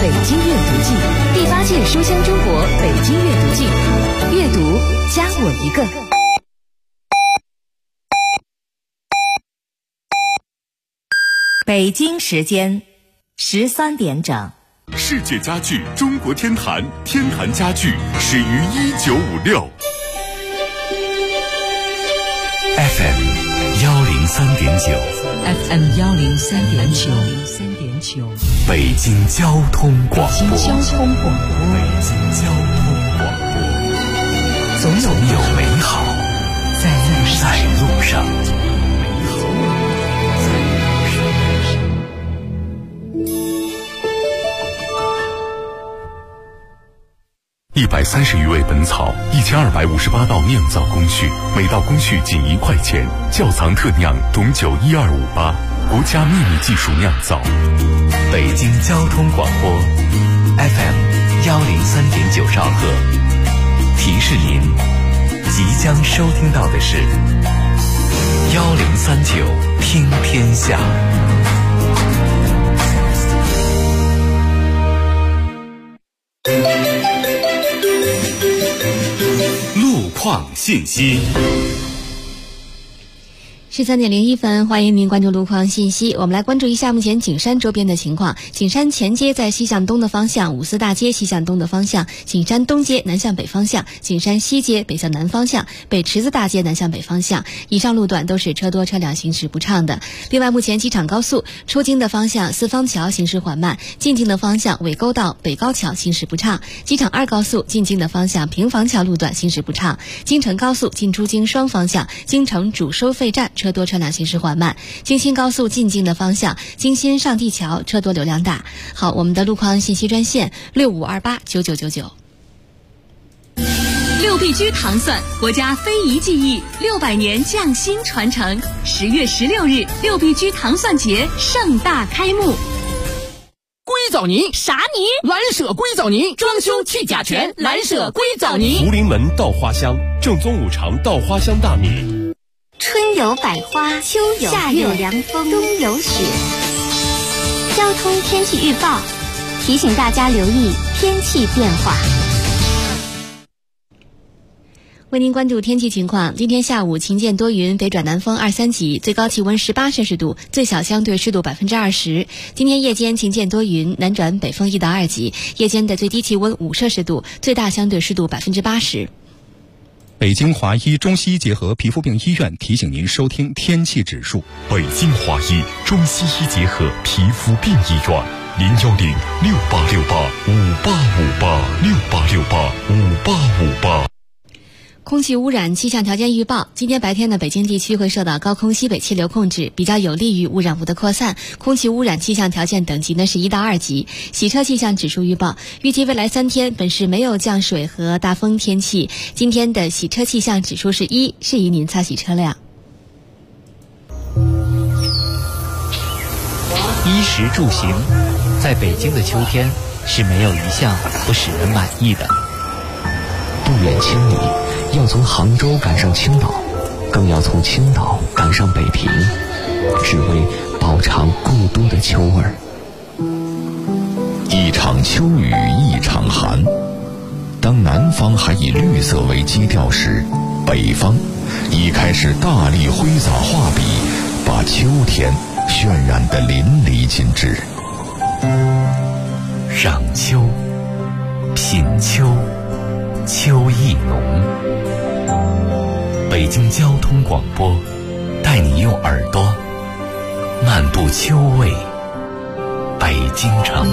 北京阅读季，第8届书香中国北京阅读季，阅读加我一个。 北京时间13点整。 世界家具中国天坛，天坛家具始于1956。FM 103.9，FM 103.9， 北京交通广播， 北京交通广播， 总有美好在路上。130余味本草，1258道酿造工序，每道工序仅1块钱。窖藏特酿董酒12588，国家秘密技术酿造。北京交通广播 FM 103.9兆赫，提示您即将收听到的是1039听天下。路况信息。 13:01，欢迎您关注路况信息。我们来关注一下目前景山周边的情况。景山前街在西向东的方向，五四大街西向东的方向，景山东街南向北方向，景山西街北向南方向，北池子大街南向北方向，以上路段都是车多车辆行驶不畅的。另外，目前机场高速出京的方向四方桥行驶缓慢，进京的方向纬沟道北高桥行驶不畅，机场2高速进京的方向平房桥路段行驶不畅，京承高速进出京双方向京承主收费站车多车辆行驶缓慢，京新高速进京的方向京新上地桥车多流量大。好，我们的路况信息专线65289999。 6必居糖蒜，国家非遗技艺600年匠心传承。10月16日，6必居糖蒜节盛大开幕。 硅藻泥？ 啥泥？ 蓝舍硅藻泥，装修去甲醛，蓝舍硅藻泥。 福临门稻花香，正宗5常稻花香大米。 春有百花，秋有夏有凉风，冬有雪。交通天气预报提醒大家留意天气变化。 为您关注天气情况，今天下午晴见多云，北转南风2、3级，最高气温18摄氏度，最小相对湿度20%。今天夜间晴见多云，南转北风1到2级，夜间的最低气温5摄氏度，最大相对湿度80%。 北京华医中西医结合皮肤病医院提醒您收听天气指数。 北京华医中西医结合皮肤病医院，01068685858，68685858。 空气污染气象条件预报，今天白天的北京地区会受到高空西北气流控制，比较有利于污染物的扩散，空气污染气象条件等级呢是1到2级。洗车气象指数预报，预计未来3天本市没有降水和大风天气，今天的洗车气象指数是1，适宜您擦洗车辆。 衣食住行，在北京的秋天是没有一项不使人满意的。 不远千里，要从杭州赶上青岛，更要从青岛赶上北平，只为饱尝故都的秋味儿。 一场秋雨一场寒，当南方还以绿色为基调时，北方已开始大力挥洒画笔，把秋天渲染得淋漓尽致。 赏秋，品秋，秋意浓。北京交通广播带你用耳朵漫步秋味北京城。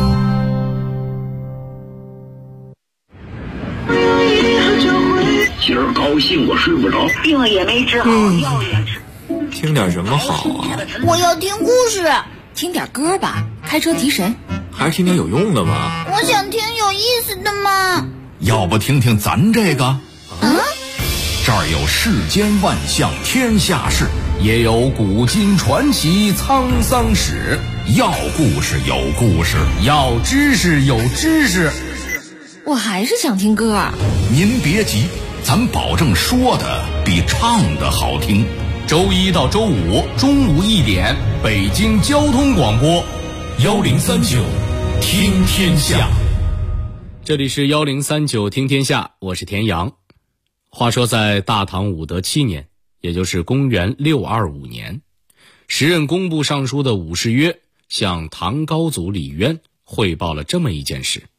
今儿高兴我睡不着， 病也没治好，药也吃。 听点什么好啊？ 我要听故事。 听点歌吧，开车提神。 还是听点有用的吧。 我想听有意思的嘛。 要不听听咱这个？这儿有世间万象天下事，也有古今传奇沧桑史。要故事有故事，要知识有知识。 我还是想听歌。 您别急，咱保证说的比唱的好听。周1到周5中午1点，北京交通广播1039 听天下。 这里是1039听天下，我是田阳。话说在大唐武德7年，也就是公元625年，时任工部尚书的武士约向唐高祖李渊汇报了这么一件事。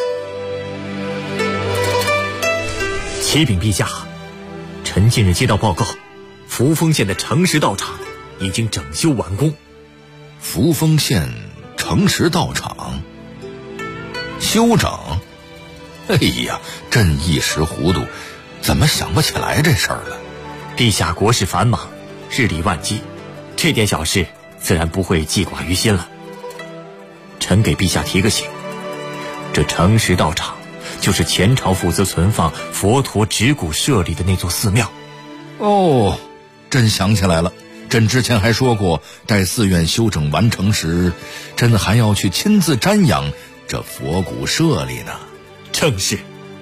启禀陛下，臣近日接到报告，扶风县的城石道场已经整修完工。 扶风县城石道场修整？哎呀，朕一时糊涂，怎么想不起来这事儿了？ 陛下国事繁忙，日理万机，这点小事自然不会记挂于心了。臣给陛下提个醒，这城石道场就是前朝负责存放佛陀指骨舍利的那座寺庙。 哦，朕想起来了，朕之前还说过，待寺院修整完成时，朕还要去亲自瞻仰这佛骨舍利呢。 正是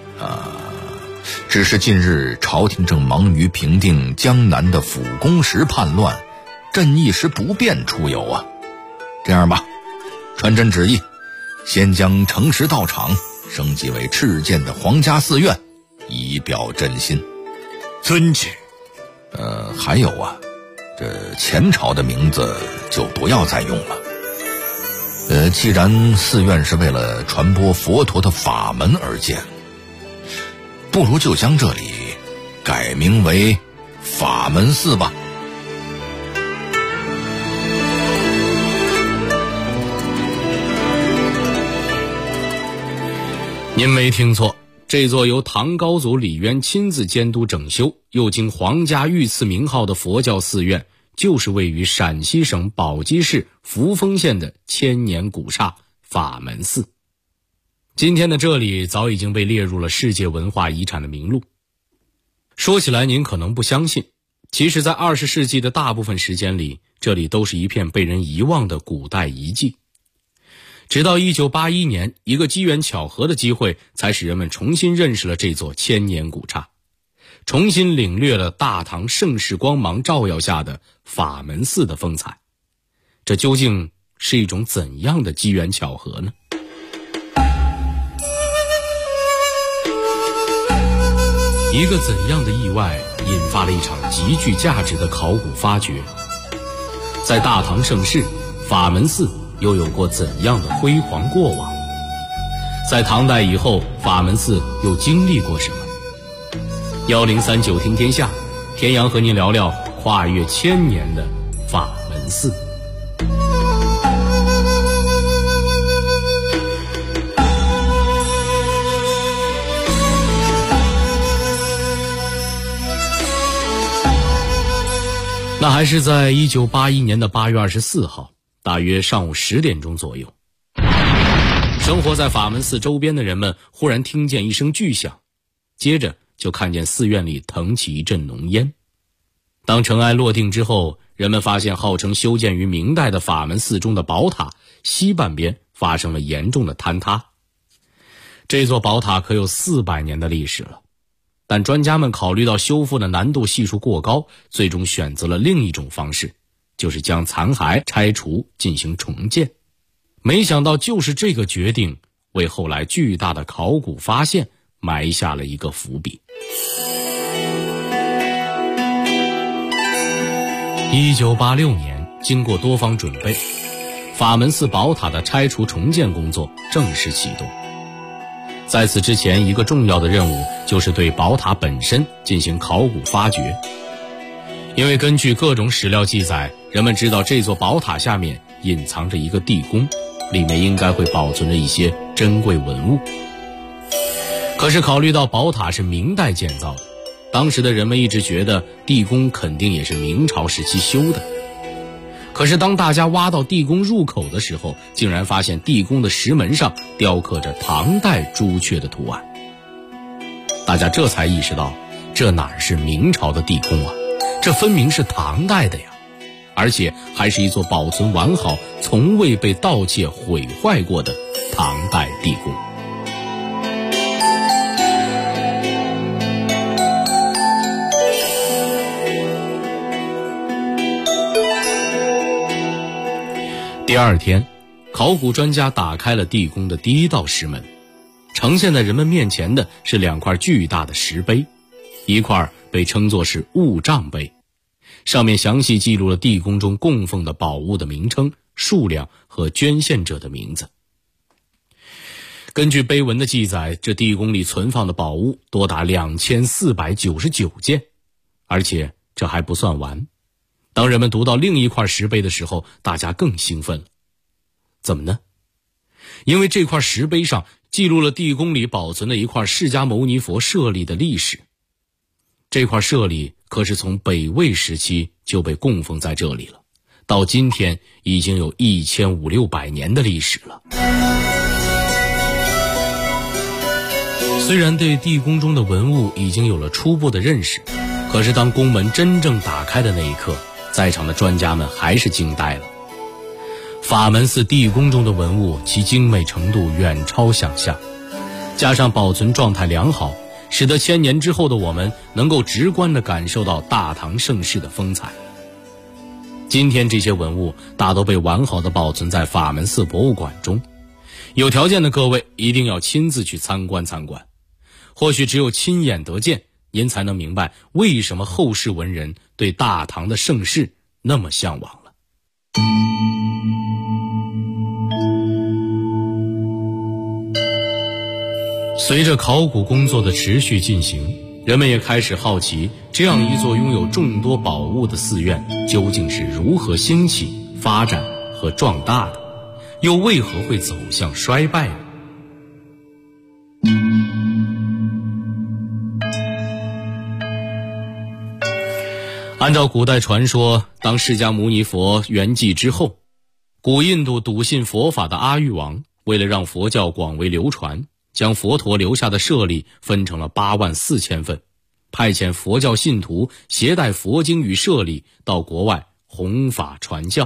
只是近日朝廷正忙于平定江南的辅公石叛乱，朕一时不便出游啊。这样吧，传朕旨意，先将城石道场升级为敕建的皇家寺院，以表朕心。 遵旨。 还有啊，这前朝的名字就不要再用了。既然寺院是为了传播佛陀的法门而建，不如就将这里改名为法门寺吧。 您没听错，这座由唐高祖李渊亲自监督整修，又经皇家御赐名号的佛教寺院，就是位于陕西省宝鸡市扶风县的千年古刹法门寺。今天的这里早已经被列入了世界文化遗产的名录。说起来您可能不相信，其实在20世纪的大部分时间里，这里都是一片被人遗忘的古代遗迹。直到1981年，一个机缘巧合的机会，才使人们重新认识了这座千年古刹，重新领略了大唐盛世光芒照耀下的法门寺的风采。这究竟是一种怎样的机缘巧合呢？一个怎样的意外引发了一场极具价值的考古发掘？在大唐盛世，法门寺又有过怎样的辉煌过往？在唐代以后，法门寺又经历过什么？1039听天下，田阳和您聊聊跨越1000年的法门寺。那还是在1981年的8月24号，大约上午10点钟左右，生活在法门寺周边的人们忽然听见一声巨响，接着就看见寺院里腾起一阵浓烟。当尘埃落定之后，人们发现号称修建于明代的法门寺中的宝塔西半边发生了严重的坍塌。这座宝塔可有400年的历史了，但专家们考虑到修复的难度系数过高，最终选择了另一种方式，就是将残骸拆除进行重建。没想到就是这个决定，为后来巨大的考古发现埋下了一个伏笔。1986年，经过多方准备，法门寺宝塔的拆除重建工作正式启动。在此之前，一个重要的任务就是对宝塔本身进行考古发掘。因为根据各种史料记载，人们知道这座宝塔下面隐藏着一个地宫，里面应该会保存着一些珍贵文物。可是考虑到宝塔是明代建造的，当时的人们一直觉得地宫肯定也是明朝时期修的。可是当大家挖到地宫入口的时候，竟然发现地宫的石门上雕刻着唐代朱雀的图案。大家这才意识到，这哪是明朝的地宫啊，这分明是唐代的呀，而且还是一座保存完好、从未被盗窃毁坏过的唐代地宫。第二天考古专家打开了地宫的第一道石门，呈现在人们面前的是2块巨大的石碑，一块被称作是物账碑，上面详细记录了地宫中供奉的宝物的名称、数量和捐献者的名字。根据碑文的记载，这地宫里存放的宝物多达2499件，而且这还不算完。当人们读到另一块石碑的时候，大家更兴奋了。怎么呢？因为这块石碑上记录了地宫里保存的一块释迦牟尼佛舍利的历史。这块舍利可是从北魏时期就被供奉在这里了，到今天已经有1500-600年的历史了。虽然对地宫中的文物已经有了初步的认识，可是当宫门真正打开的那一刻，在场的专家们还是惊呆了。法门寺地宫中的文物，其精美程度远超想象，加上保存状态良好，使得1000年之后的我们能够直观地感受到大唐盛世的风采。今天这些文物大都被完好地保存在法门寺博物馆中，有条件的各位一定要亲自去参观参观。或许只有亲眼得见，您才能明白为什么后世文人对大唐的盛世那么向往了。随着考古工作的持续进行，人们也开始好奇，这样一座拥有众多宝物的寺院究竟是如何兴起、发展和壮大的，又为何会走向衰败呢？按照古代传说，当释迦牟尼佛圆寂之后，古印度笃信佛法的阿育王为了让佛教广为流传，将佛陀留下的舍利分成了84000份，派遣佛教信徒携带佛经与舍利到国外弘法传教。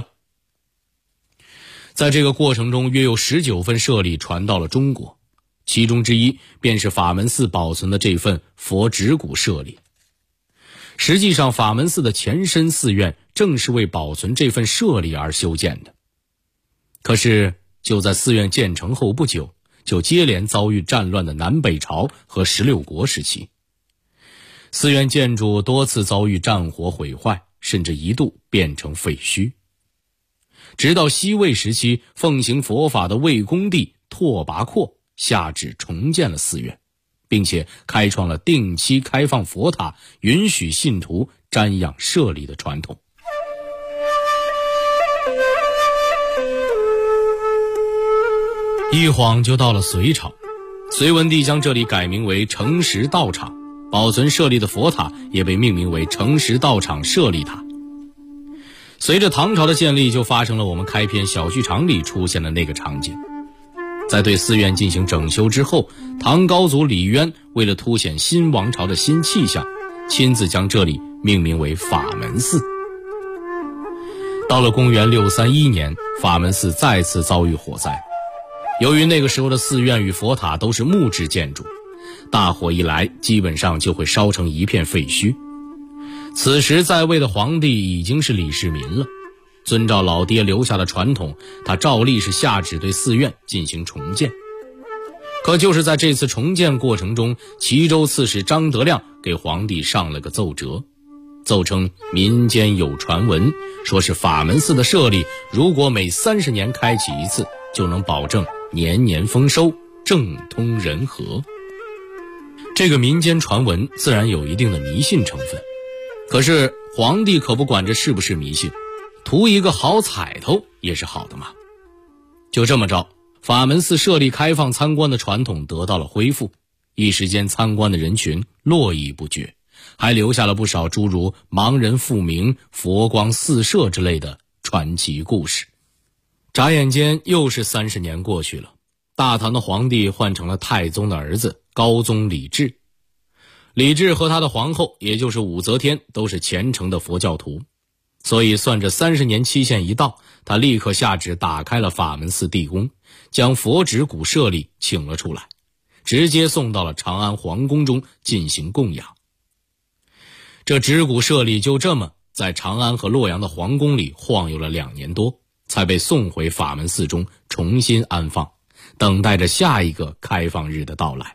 在这个过程中，约有19份舍利传到了中国，其中之一便是法门寺保存的这份佛指骨舍利。实际上，法门寺的前身寺院正是为保存这份舍利而修建的。可是就在寺院建成后不久，就接连遭遇战乱的南北朝和16国时期，寺院建筑多次遭遇战火毁坏，甚至一度变成废墟。直到西魏时期，奉行佛法的魏恭帝拓跋廓下旨重建了寺院，并且开创了定期开放佛塔，允许信徒瞻仰舍利的传统。一晃就到了隋朝，隋文帝将这里改名为诚实道场，保存舍利的佛塔也被命名为诚实道场舍利塔。随着唐朝的建立，就发生了我们开篇小剧场里出现的那个场景。在对寺院进行整修之后，唐高祖李渊为了凸显新王朝的新气象，亲自将这里命名为法门寺。到了公元631年，法门寺再次遭遇火灾。由于那个时候的寺院与佛塔都是木质建筑，大火一来，基本上就会烧成一片废墟。此时在位的皇帝已经是李世民了，遵照老爹留下的传统，他照例是下旨对寺院进行重建。可就是在这次重建过程中，齐州刺史张德亮给皇帝上了个奏折，奏称民间有传闻，说是法门寺的舍利如果每30年开启一次，就能保证年年丰收，政通人和。这个民间传闻自然有一定的迷信成分，可是皇帝可不管这是不是迷信，图一个好彩头也是好的嘛。就这么着，法门寺舍利开放参观的传统得到了恢复，一时间参观的人群络绎不绝，还留下了不少诸如盲人复明、佛光四射之类的传奇故事。眨眼间又是30年过去了，大唐的皇帝换成了太宗的儿子高宗李治。李治和他的皇后，也就是武则天，都是虔诚的佛教徒，所以算着30年期限一到，他立刻下旨打开了法门寺地宫，将佛指骨舍利请了出来，直接送到了长安皇宫中进行供养。这指骨舍利就这么在长安和洛阳的皇宫里晃悠了2年多， 才被送回法门寺中重新安放，等待着下一个开放日的到来。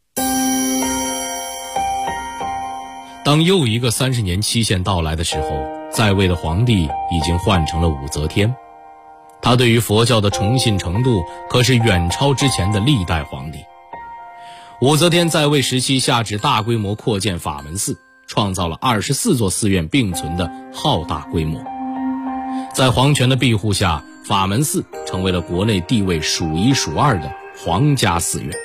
当又一个30年期限到来的时候，在位的皇帝已经换成了武则天。他对于佛教的崇信程度可是远超之前的历代皇帝。武则天在位时期下旨大规模扩建法门寺，创造了24座寺院并存的浩大规模。在皇权的庇护下，法门寺成为了国内地位数1数2的皇家寺院。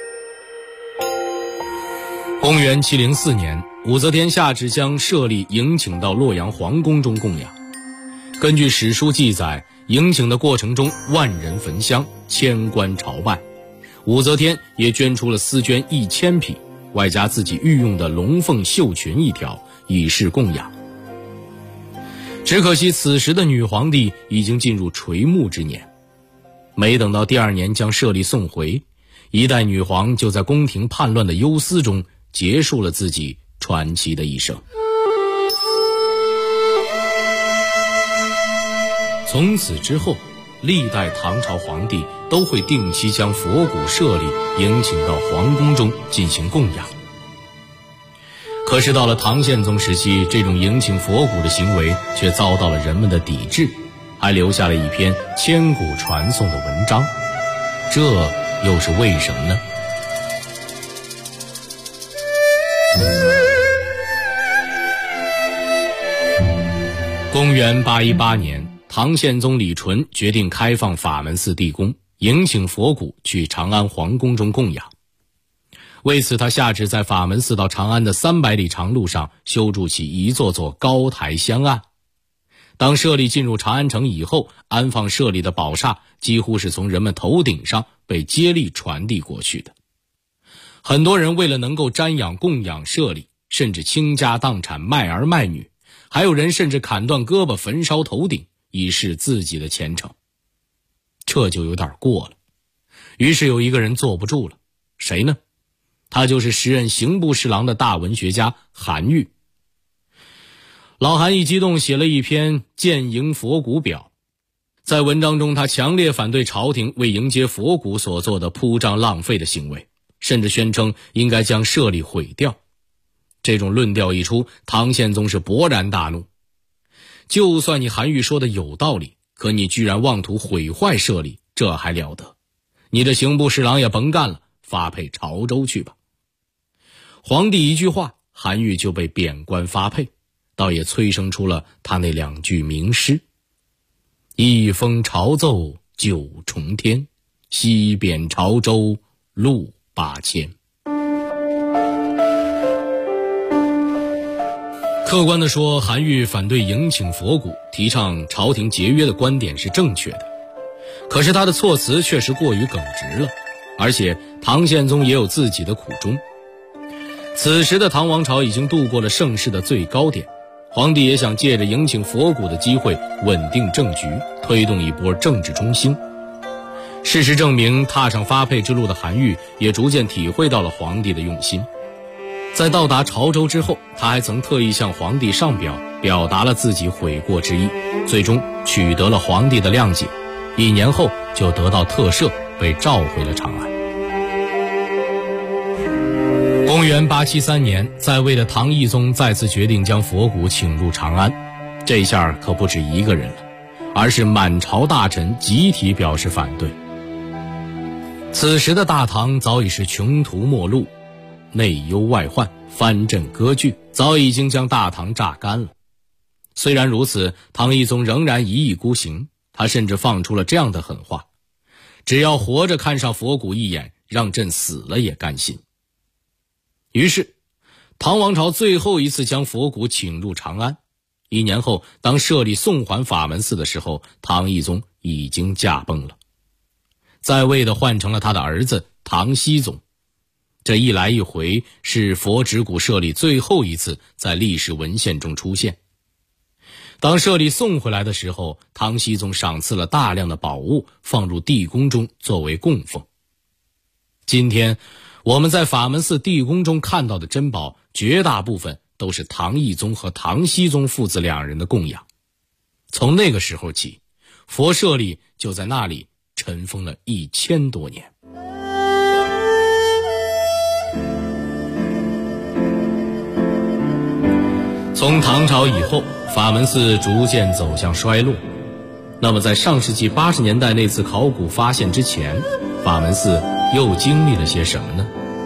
公元704年，武则天下旨将舍利迎请到洛阳皇宫中供养。根据史书记载，迎请的过程中万人焚香，千官朝拜。武则天也捐出了丝绢1000匹，外加自己御用的龙凤绣裙1条，以示供养。只可惜此时的女皇帝已经进入垂暮之年，没等到第2年将舍利送回，一代女皇就在宫廷叛乱的忧思中结束了自己传奇的一生。从此之后，历代唐朝皇帝都会定期将佛骨舍利迎请到皇宫中进行供养。可是到了唐宪宗时期，这种迎请佛骨的行为却遭到了人们的抵制，还留下了一篇千古传颂的文章。这又是为什么呢？公元818年，唐宪宗李纯决定开放法门寺地宫，迎请佛骨去长安皇宫中供养。为此，他下旨在法门寺到长安的300里长路上修筑起一座座高台香案。当舍利进入长安城以后，安放舍利的宝刹几乎是从人们头顶上被接力传递过去的。很多人为了能够瞻仰供养舍利，甚至倾家荡产卖儿卖女，还有人甚至砍断胳膊焚烧头顶，以示自己的虔诚。这就有点过了。于是有一个人坐不住了，谁呢？他就是时任刑部侍郎的大文学家韩愈。老韩一激动，写了一篇《建迎佛骨表》。在文章中，他强烈反对朝廷为迎接佛骨所做的铺张浪费的行为，甚至宣称应该将舍利毁掉。这种论调一出，唐宪宗是勃然大怒。就算你韩愈说的有道理，可你居然妄图毁坏舍利，这还了得？你这刑部侍郎也甭干了，发配潮州去吧。皇帝一句话，韩愈就被贬官发配，倒也催生出了他那2句名诗：一封朝奏9重天，西贬潮州路8000。客观地说，韩愈反对迎请佛骨，提倡朝廷节约的观点是正确的，可是他的措辞确实过于耿直了，而且唐宪宗也有自己的苦衷。此时的唐王朝已经度过了盛世的最高点，皇帝也想借着迎请佛骨的机会稳定政局，推动一波政治中兴。事实证明，踏上发配之路的韩愈也逐渐体会到了皇帝的用心。在到达潮州之后，他还曾特意向皇帝上表，表达了自己悔过之意，最终取得了皇帝的谅解。1年后就得到特赦，被召回了长安。公元873年，在位的唐懿宗再次决定将佛骨请入长安，这下可不止一个人了，而是满朝大臣集体表示反对。此时的大唐早已是穷途末路，内忧外患，藩镇割据，早已经将大唐榨干了。虽然如此，唐懿宗仍然一意孤行，他甚至放出了这样的狠话：只要活着看上佛骨一眼，让朕死了也甘心。于是唐王朝最后一次将佛骨请入长安。1年后，当舍利送还法门寺的时候，唐懿宗已经驾崩了，在位的换成了他的儿子唐僖宗。这一来一回，是佛指骨舍利最后一次在历史文献中出现。当舍利送回来的时候，唐僖宗赏赐了大量的宝物，放入地宫中作为供奉。今天我们在法门寺地宫中看到的珍宝，绝大部分都是唐懿宗和唐僖宗父子2人的供养。从那个时候起， 佛舍利就在那里尘封了1000多年。从唐朝以后，法门寺逐渐走向衰落。那么在上世纪80年代那次考古发现之前，法门寺又经历了些什么呢？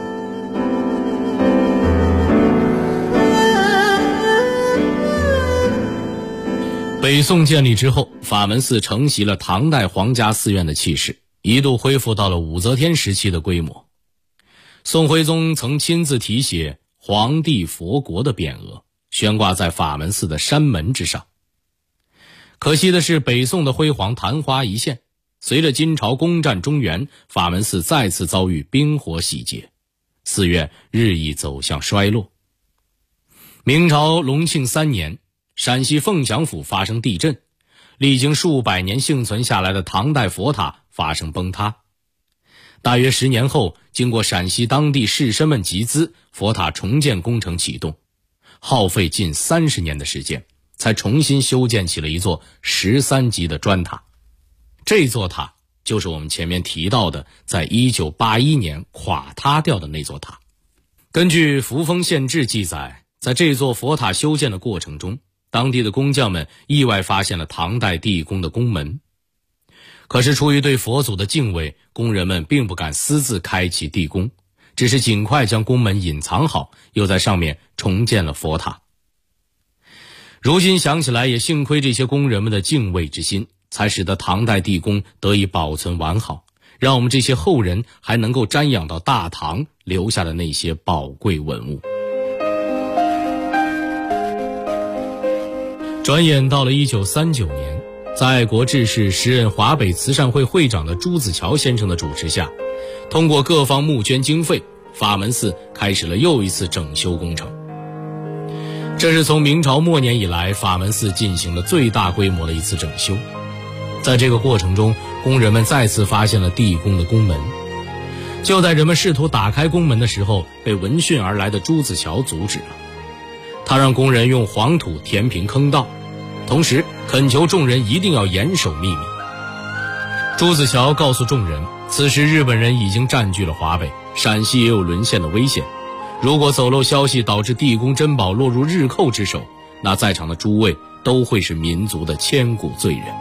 北宋建立之后，法门寺承袭了唐代皇家寺院的气势，一度恢复到了武则天时期的规模。宋徽宗曾亲自题写“皇帝佛国”的匾额，悬挂在法门寺的山门之上。可惜的是，北宋的辉煌昙花一现，随着金朝攻占中原，法门寺再次遭遇兵火洗劫，寺院日益走向衰落。明朝隆庆3年，陕西凤翔府发生地震，历经数百年幸存下来的唐代佛塔发生崩塌。大约10年后，经过陕西当地士绅们集资，佛塔重建工程启动，耗费近30年的时间，才重新修建起了一座13级的砖塔。这座塔就是我们前面提到的在1981年垮塌掉的那座塔。根据《扶风县志》记载，在这座佛塔修建的过程中，当地的工匠们意外发现了唐代地宫的宫门。可是出于对佛祖的敬畏，工人们并不敢私自开启地宫，只是尽快将宫门隐藏好，又在上面重建了佛塔。如今想起来，也幸亏这些工人们的敬畏之心，才使得唐代地宫得以保存完好，让我们这些后人还能够瞻仰到大唐留下的那些宝贵文物。转眼到了1939年，在爱国志士、时任华北慈善会会长的朱子乔先生的主持下，通过各方募捐经费，法门寺开始了又一次整修工程。这是从明朝末年以来法门寺进行的最大规模的一次整修。在这个过程中，工人们再次发现了地宫的宫门。就在人们试图打开宫门的时候，被闻讯而来的朱子乔阻止了。他让工人用黄土填平坑道，同时恳求众人一定要严守秘密。朱子乔告诉众人，此时日本人已经占据了华北，陕西也有沦陷的危险。如果走漏消息导致地宫珍宝落入日寇之手，那在场的诸位都会是民族的千古罪人。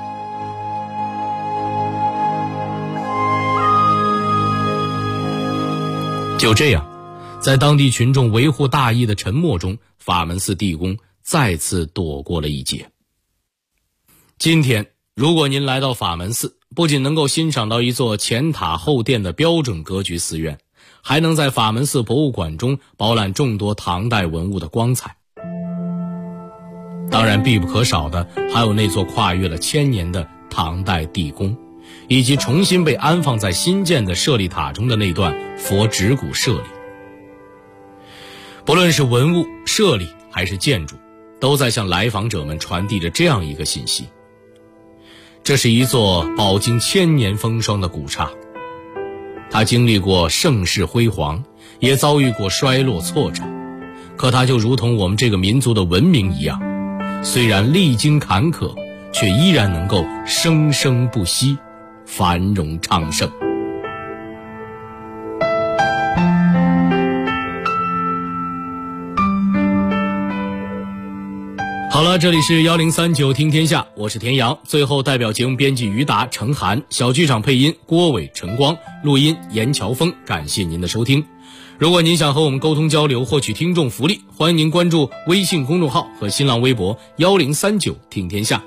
就这样，在当地群众维护大义的沉默中，法门寺地宫再次躲过了一劫。今天，如果您来到法门寺，不仅能够欣赏到一座前塔后殿的标准格局寺院，还能在法门寺博物馆中饱览众多唐代文物的光彩。当然必不可少的还有那座跨越了1000年的唐代地宫，以及重新被安放在新建的舍利塔中的那段佛指骨舍利。不论是文物、舍利还是建筑，都在向来访者们传递着这样一个信息：这是一座饱经1000年风霜的古刹，它经历过盛世辉煌，也遭遇过衰落挫折，可它就如同我们这个民族的文明一样，虽然历经坎坷，却依然能够生生不息，繁荣昌盛。好了，这里是1039听天下，我是田阳。最后代表节目编辑于达、程涵，小剧场配音郭伟、陈光，录音严乔峰。感谢您的收听。如果您想和我们沟通交流，获取听众福利，欢迎您关注微信公众号和新浪微博1039听天下。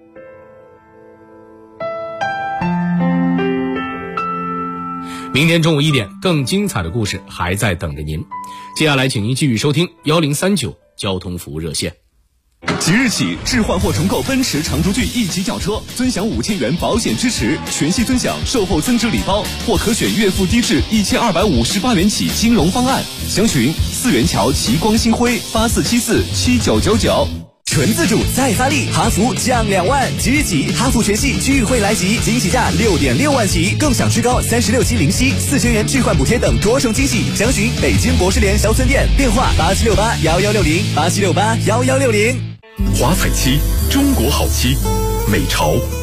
明天中午1点，更精彩的故事还在等着您。接下来请您继续收听1039交通服务热线。 即日起，置换或重购奔驰长轴距1级轿车，尊享5000元保险支持，全系尊享售后增值礼包，或可选月付低至1258元起金融方案。详询4元桥齐光新辉84747999。 纯自主再发力，哈弗降2万，即日起哈弗全系聚会来袭，惊喜价6.6万起，更享最高36期零息，4000元置换补贴等多重惊喜。详询北京博士联销村店，电话8768116087681160。 华彩漆，中国好漆，美潮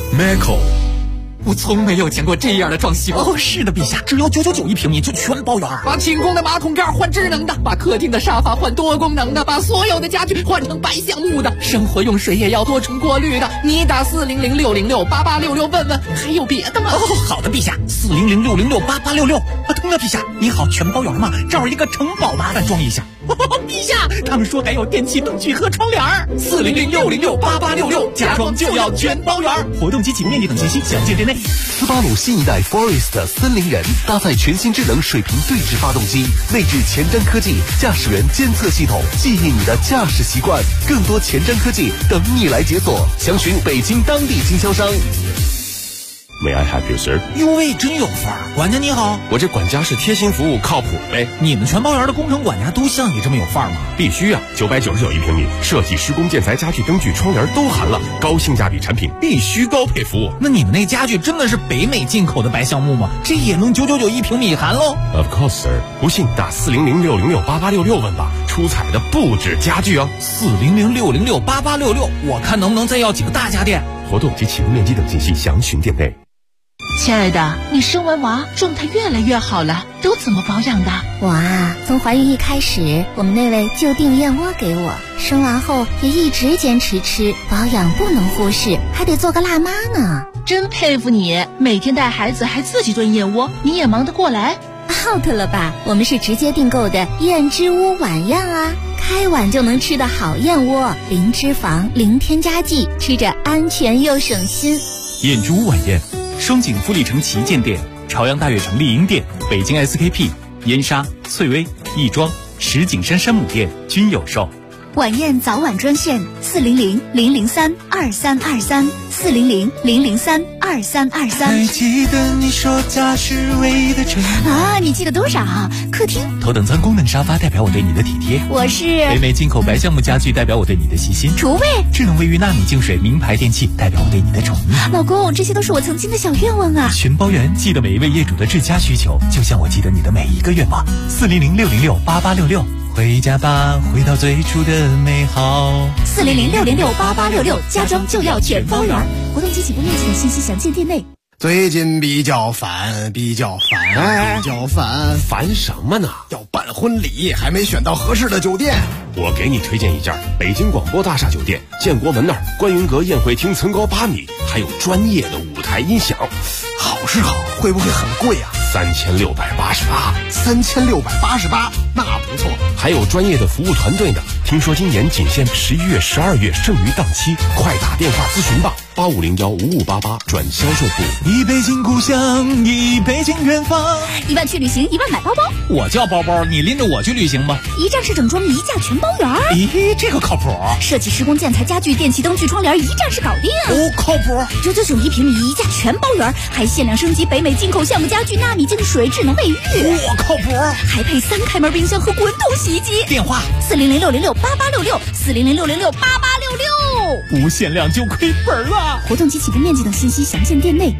Macau。我从没有见过这样的装修哦，是的，陛下，只要999一平米就全包圆。 把清宫的马桶盖换智能的，把客厅的沙发换多功能的，把所有的家具换成白橡木的，生活用水也要多重过滤的。你打400-606-8866问问，还有别的吗？ 哦，好的，陛下，400-606-8866。对了，陛下，你好，全包圆吗？这儿一个城堡，麻烦装一下。陛下，他们说还有电器灯具和窗帘。 400-606-8866，家装就要全包圆。 活动及启动面积等信息详见店内。 斯巴鲁新一代 Forest 森林人搭载全新智能水平对置发动机，内置前瞻科技驾驶员监测系统，记忆你的驾驶习惯。更多前瞻科技等你来解锁，详询北京当地经销商。 May I help you, sir？ 哟喂，真有范儿！管家你好， 我这管家是贴心服务，靠谱呗。 你们全包圆的工程管家都像你这么有范儿吗？ 必须啊！999一平米，设计、施工、建材、家具、灯具、窗帘都含了，高性价比产品，必须高配服务。 那你们那家具真的是北美进口的白橡木吗？这也能999一平米含喽 ？Of course, sir。不信打400-606-8866问吧，出彩的不止家具哦。 400-606-8866，我看能不能再要几个大家电。 活动及启动面积等信息详询店内。 亲爱的，你生完娃状态越来越好了，都怎么保养的？ 我啊，从怀孕一开始，我们那位就订燕窝给我，生完后也一直坚持吃，保养不能忽视，还得做个辣妈呢。 真佩服你，每天带孩子还自己炖燕窝，你也忙得过来 ？out 了吧？我们是直接订购的燕之屋晚宴啊，开碗就能吃的好燕窝，零脂肪，零添加剂，吃着安全又省心。 燕之屋晚宴。双井富力城旗舰店、朝阳大悦城丽婴店、北京 SKP、燕莎、翠微、亦庄、石景山山姆店均有售。 晚宴早晚专线400-003-2323，400-003-2323。 还记得你说家是唯一的城啊？你记得多少？客厅头等舱功能沙发代表我对你的体贴， 我是北美进口白橡木家具代表我对你的细心， 厨卫智能卫浴纳米净水名牌电器代表我对你的宠溺。 老公，这些都是我曾经的小愿望啊！ 全包圆，记得每一位业主的至佳需求，就像我记得你的每一个愿望。400-606-8866。回家吧，回到最初的美好。 400-606-8866，家装就要全包圆。活动及起步面积的信息详见店内。 最近比较烦， 烦什么呢？ 要办婚礼，还没选到合适的酒店。 我给你推荐一家北京广播大厦酒店，建国门那儿观云阁宴会厅层高8米，还有专业的舞台音响。 好是好，会不会很贵啊？3688，那不错。 还有专业的服务团队呢。听说今年仅限11月、12月剩余档期，快打电话咨询吧，85015588转销售部。 一北京故乡，一北京远方。 1万去旅行，1万买包包。 我叫包包，你拎着我去旅行吧。 一站式整装，一价全包圆。 咦，这个靠谱。 设计、施工、建材、家具、电器、灯具、窗帘，一站式搞定。 哦，靠谱。 999一平米，一价全包圆，还限量升级北美进口橡木家具、纳米净水、智能卫浴。 我靠谱。 还配3开门冰箱和滚筒洗衣机。 电话 400-606-8866，400-606-8866。 不限量就亏本了。 活动及起步面积等信息详见店内。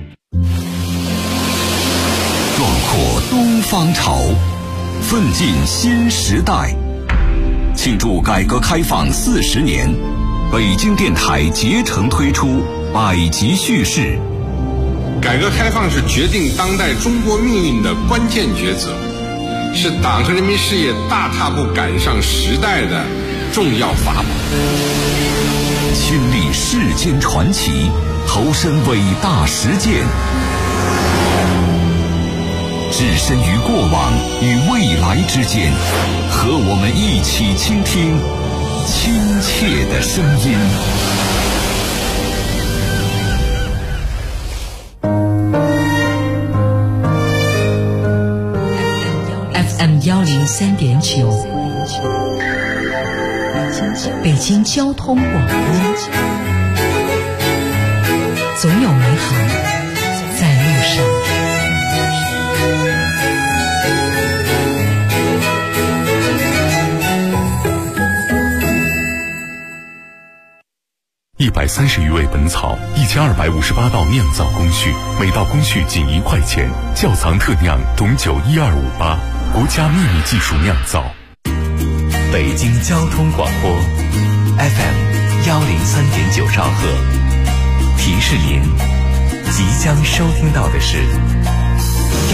壮阔东方潮，奋进新时代。庆祝改革开放40年，北京电台竭诚推出百集叙事。 改革开放是决定当代中国命运的关键抉择，是党和人民事业大踏步赶上时代的重要法宝。 亲历世间传奇，投身伟大实践，置身于过往与未来之间，和我们一起倾听亲切的声音。 FM 103.9，北京交通广播，总有美好在路上。 130余味本草，1258道酿造工序，每道工序仅1块钱。窖藏特酿董酒12588，国家秘密技术酿造。 北京交通广播 FM 103.9兆赫。 提示您，即将收听到的是